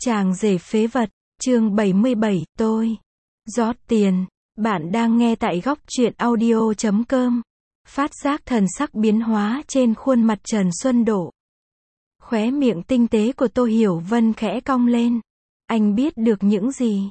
Chàng rể phế vật, chương 77, tôi rót tiền. Bạn đang nghe tại góc truyện audio.com. Phát giác thần sắc biến hóa trên khuôn mặt Trần Xuân Độ. Khóe miệng tinh tế của Tô Hiểu Vân khẽ cong lên. Anh biết được những gì?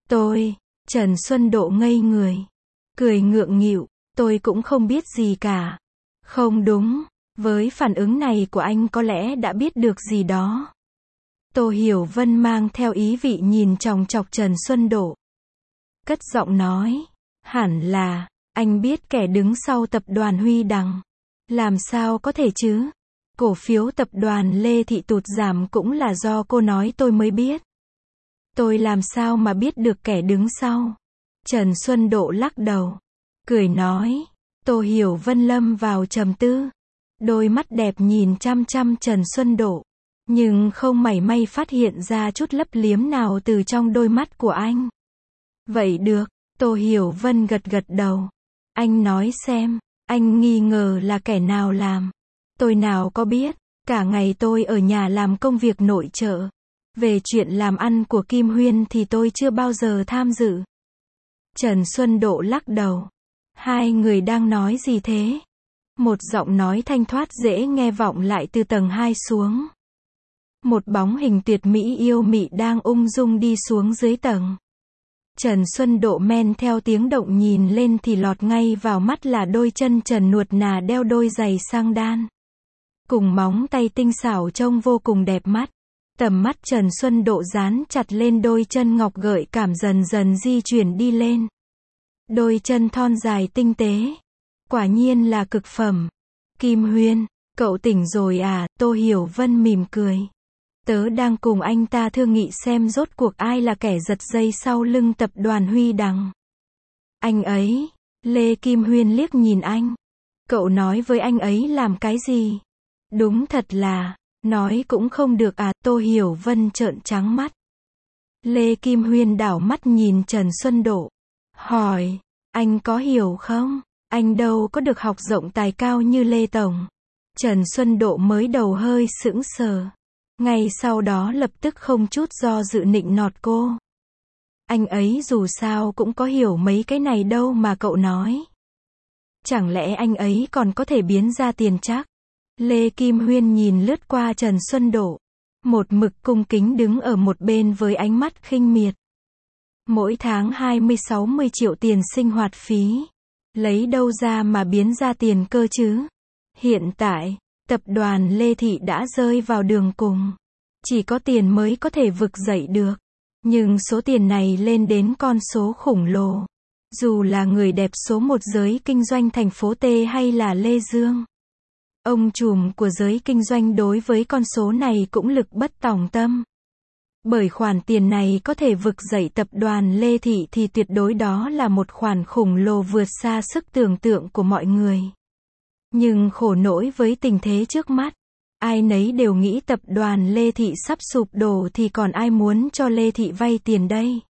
Trần Xuân Độ ngây người. Cười ngượng nghịu, tôi cũng không biết gì cả. Không đúng, với phản ứng này của anh có lẽ đã biết được gì đó. Tô Hiểu Vân mang theo ý vị nhìn chòng chọc Trần Xuân Độ. Cất giọng nói, hẳn là, anh biết kẻ đứng sau tập đoàn Huy Đằng. Làm sao có thể chứ? Cổ phiếu tập đoàn Lê Thị tụt giảm cũng là do cô nói tôi mới biết. Tôi làm sao mà biết được kẻ đứng sau? Trần Xuân Độ lắc đầu, cười nói. Tô Hiểu Vân lâm vào trầm tư. Đôi mắt đẹp nhìn chăm chăm Trần Xuân Độ, nhưng không mảy may phát hiện ra chút lấp liếm nào từ trong đôi mắt của anh. Vậy được, Tô Hiểu Vân gật gật đầu. Anh nói xem, anh nghi ngờ là kẻ nào làm? Tôi nào có biết, cả ngày tôi ở nhà làm công việc nội trợ. Về chuyện làm ăn của Kim Huyên thì tôi chưa bao giờ tham dự. Trần Xuân Độ lắc đầu. Hai người đang nói gì thế? Một giọng nói thanh thoát dễ nghe vọng lại từ tầng 2 xuống. Một bóng hình tuyệt mỹ yêu mị đang ung dung đi xuống dưới tầng. Trần Xuân Độ men theo tiếng động nhìn lên thì lọt ngay vào mắt là đôi chân trần nuột nà đeo đôi giày sang đan. Cùng móng tay tinh xảo trông vô cùng đẹp mắt. Tầm mắt Trần Xuân Độ dán chặt lên đôi chân ngọc gợi cảm dần dần di chuyển đi lên. Đôi chân thon dài tinh tế. Quả nhiên là cực phẩm. Kim Huyên, cậu tỉnh rồi à? Tô Hiểu Vân mỉm cười. Tớ đang cùng anh ta thương nghị xem rốt cuộc ai là kẻ giật dây sau lưng tập đoàn Huy Đằng. Anh ấy, Lê Kim Huyên liếc nhìn anh. Cậu nói với anh ấy làm cái gì? Đúng thật là, nói cũng không được à? Tô Hiểu Vân trợn trắng mắt. Lê Kim Huyên đảo mắt nhìn Trần Xuân Độ. Hỏi, anh có hiểu không? Anh đâu có được học rộng tài cao như Lê Tổng. Trần Xuân Độ mới đầu hơi sững sờ. Ngay sau đó lập tức không chút do dự nịnh nọt cô. Anh ấy dù sao cũng có hiểu mấy cái này đâu mà cậu nói. Chẳng lẽ anh ấy còn có thể biến ra tiền chắc? Lê Kim Huyên nhìn lướt qua Trần Xuân Độ. Một mực cung kính đứng ở một bên với ánh mắt khinh miệt. Mỗi tháng 20-60 triệu tiền sinh hoạt phí. Lấy đâu ra mà biến ra tiền cơ chứ? Hiện tại, tập đoàn Lê Thị đã rơi vào đường cùng. Chỉ có tiền mới có thể vực dậy được. Nhưng số tiền này lên đến con số khủng lồ. Dù là người đẹp số 1 giới kinh doanh thành phố T hay là Lê Dương. Ông trùm của giới kinh doanh đối với con số này cũng lực bất tòng tâm. Bởi khoản tiền này có thể vực dậy tập đoàn Lê Thị thì tuyệt đối đó là một khoản khủng lồ vượt xa sức tưởng tượng của mọi người. Nhưng khổ nỗi với tình thế trước mắt, ai nấy đều nghĩ tập đoàn Lê Thị sắp sụp đổ thì còn ai muốn cho Lê Thị vay tiền đây.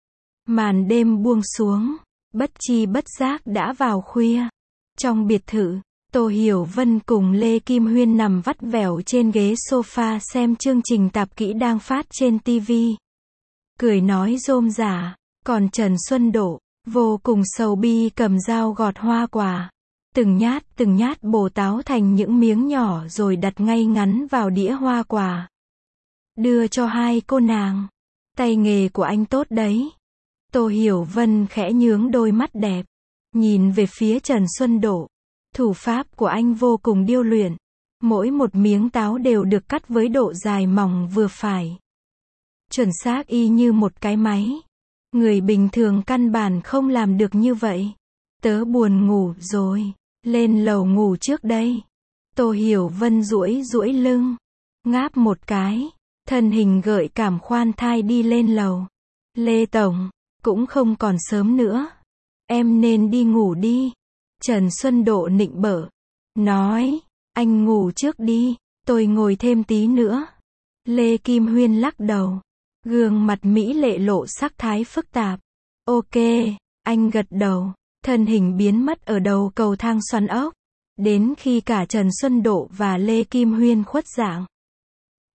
Màn đêm buông xuống, bất chi bất giác đã vào khuya. Trong biệt thự, Tô Hiểu Vân cùng Lê Kim Huyên nằm vắt vẻo trên ghế sofa xem chương trình tạp kỹ đang phát trên TV. Cười nói rôm rả, còn Trần Xuân Độ, vô cùng sầu bi cầm dao gọt hoa quả. Từng nhát bổ táo thành những miếng nhỏ rồi đặt ngay ngắn vào đĩa hoa quả. Đưa cho hai cô nàng. Tay nghề của anh tốt đấy. Tô Hiểu Vân khẽ nhướng đôi mắt đẹp. Nhìn về phía Trần Xuân Độ. Thủ pháp của anh vô cùng điêu luyện. Mỗi một miếng táo đều được cắt với độ dài mỏng vừa phải. Chuẩn xác y như một cái máy. Người bình thường căn bản không làm được như vậy. Tớ buồn ngủ rồi. Lên lầu ngủ trước đây. Tô Hiểu Vân duỗi lưng. Ngáp một cái. Thân hình gợi cảm khoan thai đi lên lầu. Lê Tổng, cũng không còn sớm nữa. Em nên đi ngủ đi. Trần Xuân Độ nịnh bợ. Nói, anh ngủ trước đi, tôi ngồi thêm tí nữa. Lê Kim Huyên lắc đầu. Gương mặt mỹ lệ lộ sắc thái phức tạp. Ok, anh gật đầu. Thân hình biến mất ở đầu cầu thang xoắn ốc. Đến khi cả Trần Xuân Độ và Lê Kim Huyên khuất dạng.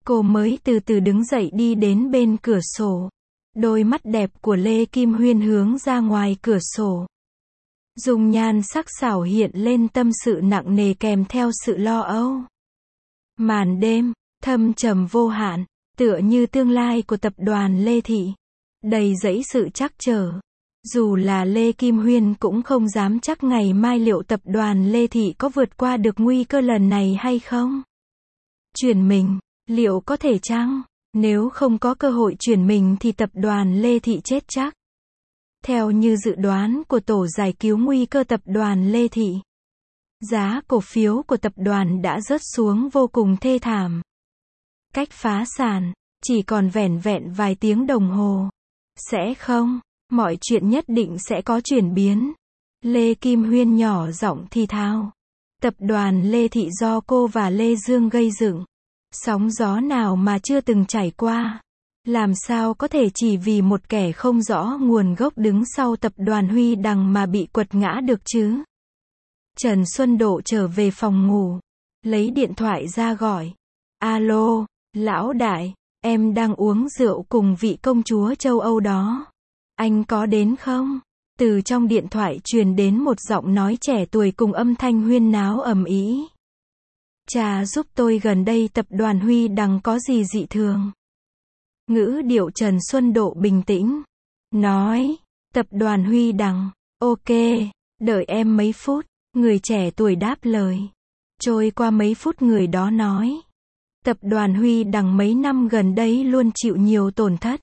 Cô mới từ từ đứng dậy đi đến bên cửa sổ. Đôi mắt đẹp của Lê Kim Huyên hướng ra ngoài cửa sổ. Dung nhan sắc sảo hiện lên tâm sự nặng nề kèm theo sự lo âu. Màn đêm, thâm trầm vô hạn, tựa như tương lai của tập đoàn Lê Thị. Đầy dẫy sự trắc trở. Dù là Lê Kim Huyên cũng không dám chắc ngày mai liệu tập đoàn Lê Thị có vượt qua được nguy cơ lần này hay không. Chuyển mình, liệu có thể chăng? Nếu không có cơ hội chuyển mình thì tập đoàn Lê Thị chết chắc. Theo như dự đoán của tổ giải cứu nguy cơ tập đoàn Lê Thị, giá cổ phiếu của tập đoàn đã rớt xuống vô cùng thê thảm. Cách phá sản, chỉ còn vẻn vẹn vài tiếng đồng hồ. Sẽ không, mọi chuyện nhất định sẽ có chuyển biến. Lê Kim Huyên nhỏ giọng thì thào. Tập đoàn Lê Thị do cô và Lê Dương gây dựng. Sóng gió nào mà chưa từng trải qua. Làm sao có thể chỉ vì một kẻ không rõ nguồn gốc đứng sau tập đoàn Huy Đằng mà bị quật ngã được chứ? Trần Xuân Độ trở về phòng ngủ. Lấy điện thoại ra gọi. Alo, lão đại, em đang uống rượu cùng vị công chúa châu Âu đó. Anh có đến không? Từ trong điện thoại truyền đến một giọng nói trẻ tuổi cùng âm thanh huyên náo ầm ĩ. Cha giúp tôi gần đây tập đoàn Huy Đằng có gì dị thường? Ngữ điệu Trần Xuân Độ bình tĩnh. Nói, tập đoàn Huy Đằng, ok, đợi em mấy phút, người trẻ tuổi đáp lời. Trôi qua mấy phút người đó nói. Tập đoàn Huy Đằng mấy năm gần đây luôn chịu nhiều tổn thất.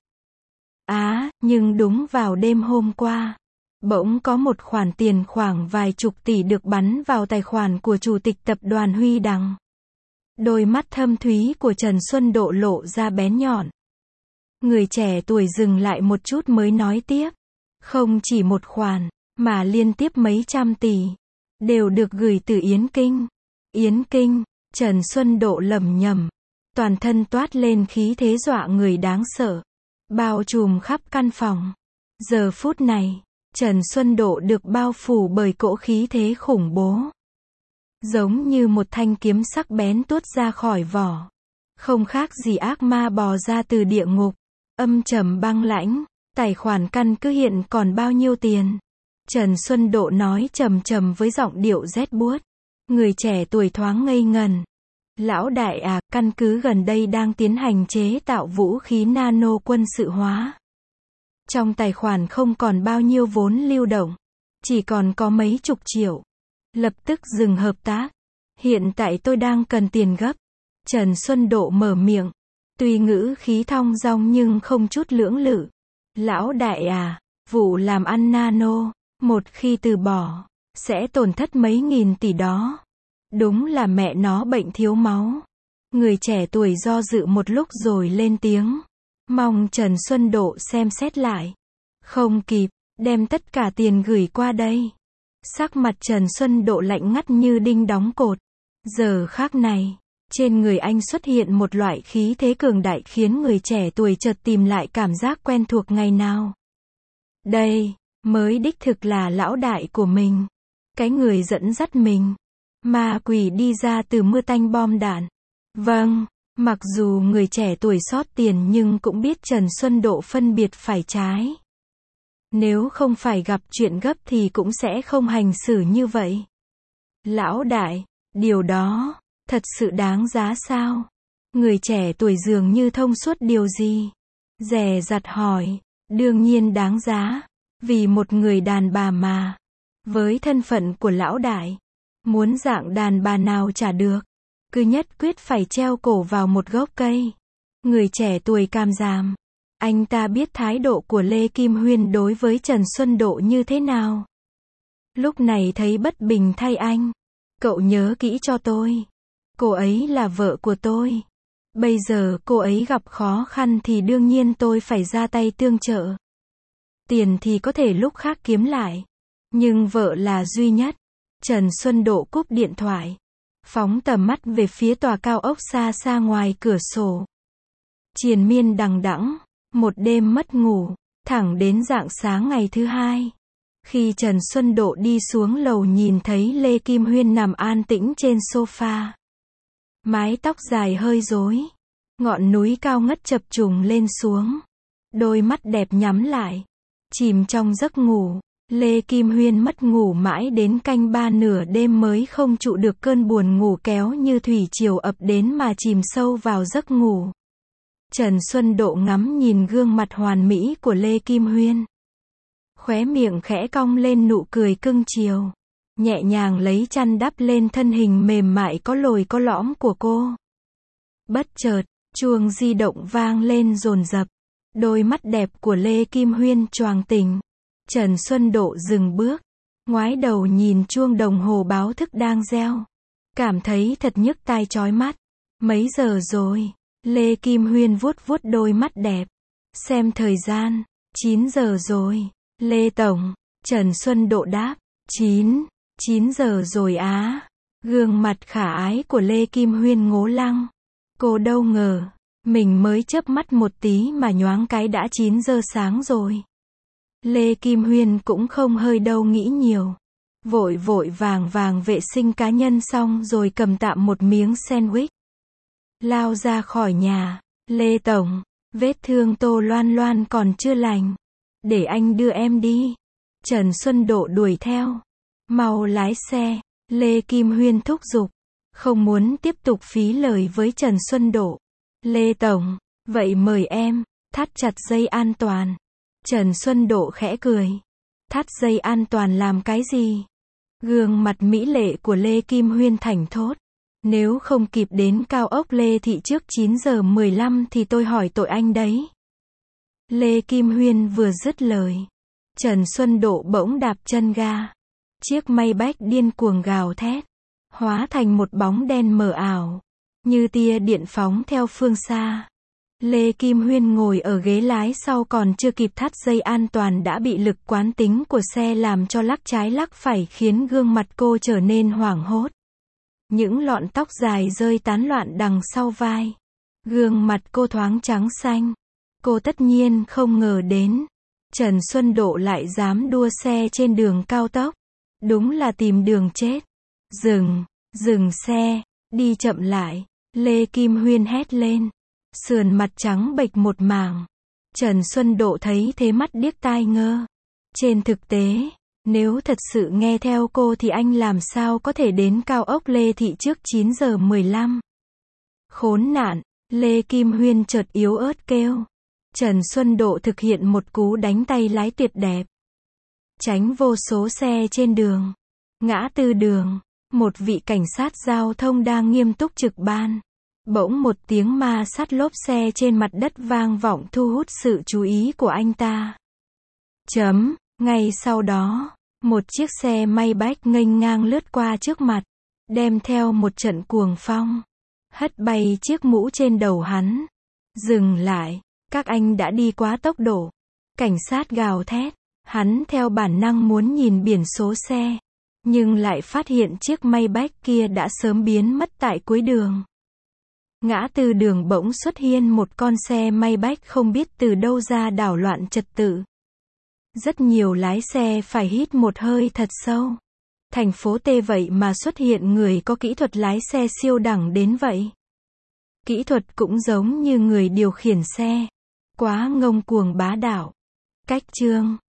Nhưng đúng vào đêm hôm qua, bỗng có một khoản tiền khoảng vài chục tỷ được bắn vào tài khoản của chủ tịch tập đoàn Huy Đằng. Đôi mắt thâm thúy của Trần Xuân Độ lộ ra bén nhọn. Người trẻ tuổi dừng lại một chút mới nói tiếp. Không chỉ một khoản, mà liên tiếp mấy trăm tỷ. Đều được gửi từ Yến Kinh. Yến Kinh, Trần Xuân Độ lẩm nhẩm. Toàn thân toát lên khí thế dọa người đáng sợ. Bao trùm khắp căn phòng. Giờ phút này, Trần Xuân Độ được bao phủ bởi cỗ khí thế khủng bố. Giống như một thanh kiếm sắc bén tuốt ra khỏi vỏ. Không khác gì ác ma bò ra từ địa ngục. Âm trầm băng lãnh. Tài khoản căn cứ hiện còn bao nhiêu tiền? Trần Xuân Độ nói trầm trầm với giọng điệu rét buốt. Người trẻ tuổi thoáng ngây ngần. Lão đại à, căn cứ gần đây đang tiến hành chế tạo vũ khí nano quân sự hóa. Trong tài khoản không còn bao nhiêu vốn lưu động. Chỉ còn có mấy chục triệu. Lập tức dừng hợp tác. Hiện tại tôi đang cần tiền gấp. Trần Xuân Độ mở miệng. Tuy ngữ khí thong dong nhưng không chút lưỡng lự. Lão đại à, vụ làm ăn nano, một khi từ bỏ, sẽ tổn thất mấy nghìn tỷ đó. Đúng là mẹ nó bệnh thiếu máu. Người trẻ tuổi do dự một lúc rồi lên tiếng. Mong Trần Xuân Độ xem xét lại. Không kịp, đem tất cả tiền gửi qua đây. Sắc mặt Trần Xuân Độ lạnh ngắt như đinh đóng cột. Giờ khác này, trên người anh xuất hiện một loại khí thế cường đại khiến người trẻ tuổi chợt tìm lại cảm giác quen thuộc ngày nào. Đây, mới đích thực là lão đại của mình. Cái người dẫn dắt mình. Ma quỷ đi ra từ mưa tanh bom đạn. Vâng, mặc dù người trẻ tuổi sót tiền nhưng cũng biết Trần Xuân Độ phân biệt phải trái. Nếu không phải gặp chuyện gấp thì cũng sẽ không hành xử như vậy. Lão đại, điều đó, thật sự đáng giá sao? Người trẻ tuổi dường như thông suốt điều gì. Dè dặt hỏi, đương nhiên đáng giá. Vì một người đàn bà mà. Với thân phận của lão đại. Muốn dạng đàn bà nào chả được. Cứ nhất quyết phải treo cổ vào một gốc cây. Người trẻ tuổi cam giảm. Anh ta biết thái độ của Lê Kim Huyên đối với Trần Xuân Độ như thế nào. Lúc này thấy bất bình thay anh. Cậu nhớ kỹ cho tôi. Cô ấy là vợ của tôi. Bây giờ cô ấy gặp khó khăn thì đương nhiên tôi phải ra tay tương trợ. Tiền thì có thể lúc khác kiếm lại. Nhưng vợ là duy nhất. Trần Xuân Độ cúp điện thoại. Phóng tầm mắt về phía tòa cao ốc xa xa ngoài cửa sổ. Triền miên đằng đẵng. Một đêm mất ngủ. Thẳng đến rạng sáng ngày thứ hai. Khi Trần Xuân Độ đi xuống lầu nhìn thấy Lê Kim Huyên nằm an tĩnh trên sofa. Mái tóc dài hơi rối. Ngọn núi cao ngất chập trùng lên xuống. Đôi mắt đẹp nhắm lại. Chìm trong giấc ngủ. Lê Kim Huyên mất ngủ mãi đến canh 3 nửa đêm mới không trụ được cơn buồn ngủ kéo như thủy triều ập đến mà chìm sâu vào giấc ngủ. Trần Xuân Độ ngắm nhìn gương mặt hoàn mỹ của Lê Kim Huyên. Khóe miệng khẽ cong lên nụ cười cưng chiều. Nhẹ nhàng lấy chăn đắp lên thân hình mềm mại có lồi có lõm của cô. Bất chợt, chuông di động vang lên dồn dập. Đôi mắt đẹp của Lê Kim Huyên choàng tỉnh. Trần Xuân Độ dừng bước, ngoái đầu nhìn chuông đồng hồ báo thức đang reo. Cảm thấy thật nhức tai chói mắt. Mấy giờ rồi? Lê Kim Huyên vuốt vuốt đôi mắt đẹp. Xem thời gian, 9 giờ rồi. Lê Tổng, Trần Xuân Độ đáp, 9 giờ rồi á. Gương mặt khả ái của Lê Kim Huyên ngố lăng. Cô đâu ngờ, mình mới chớp mắt một tí mà nhoáng cái đã 9 giờ sáng rồi. Lê Kim Huyên cũng không hơi đâu nghĩ nhiều. Vội vội vàng vàng vệ sinh cá nhân xong rồi cầm tạm một miếng sandwich. Lao ra khỏi nhà. Lê Tổng, vết thương Tô Loan Loan còn chưa lành. Để anh đưa em đi. Trần Xuân Độ đuổi theo. Mau lái xe. Lê Kim Huyên thúc giục. Không muốn tiếp tục phí lời với Trần Xuân Độ. Lê Tổng, vậy mời em, thắt chặt dây an toàn. Trần Xuân Độ khẽ cười. Thắt dây an toàn làm cái gì? Gương mặt mỹ lệ của Lê Kim Huyên thảnh thốt. Nếu không kịp đến cao ốc Lê Thị trước 9 giờ 15 thì tôi hỏi tội anh đấy. Lê Kim Huyên vừa dứt lời. Trần Xuân Độ bỗng đạp chân ga. Chiếc Maybach điên cuồng gào thét. Hóa thành một bóng đen mờ ảo. Như tia điện phóng theo phương xa. Lê Kim Huyên ngồi ở ghế lái sau còn chưa kịp thắt dây an toàn đã bị lực quán tính của xe làm cho lắc trái lắc phải khiến gương mặt cô trở nên hoảng hốt. Những lọn tóc dài rơi tán loạn đằng sau vai. Gương mặt cô thoáng trắng xanh. Cô tất nhiên không ngờ đến. Trần Xuân Độ lại dám đua xe trên đường cao tốc. Đúng là tìm đường chết. Dừng xe, đi chậm lại. Lê Kim Huyên hét lên. Sườn mặt trắng bệch một mảng. Trần Xuân Độ thấy thế mắt điếc tai ngơ. Trên thực tế, nếu thật sự nghe theo cô thì anh làm sao có thể đến cao ốc Lê Thị trước 9 giờ 15. Khốn nạn, Lê Kim Huyên chợt yếu ớt kêu. Trần Xuân Độ thực hiện một cú đánh tay lái tuyệt đẹp. Tránh vô số xe trên đường. Ngã tư đường, một vị cảnh sát giao thông đang nghiêm túc trực ban. Bỗng một tiếng ma sát lốp xe trên mặt đất vang vọng thu hút sự chú ý của anh ta. Ngay sau đó, một chiếc xe Maybach nghênh ngang lướt qua trước mặt, đem theo một trận cuồng phong, hất bay chiếc mũ trên đầu hắn. Dừng lại, các anh đã đi quá tốc độ. Cảnh sát gào thét, hắn theo bản năng muốn nhìn biển số xe, nhưng lại phát hiện chiếc Maybach kia đã sớm biến mất tại cuối đường. Ngã tư đường bỗng xuất hiện một con xe Maybach không biết từ đâu ra đảo loạn trật tự. Rất nhiều lái xe phải hít một hơi thật sâu. Thành phố T vậy mà xuất hiện người có kỹ thuật lái xe siêu đẳng đến vậy. Kỹ thuật cũng giống như người điều khiển xe. Quá ngông cuồng bá đạo. Cách chương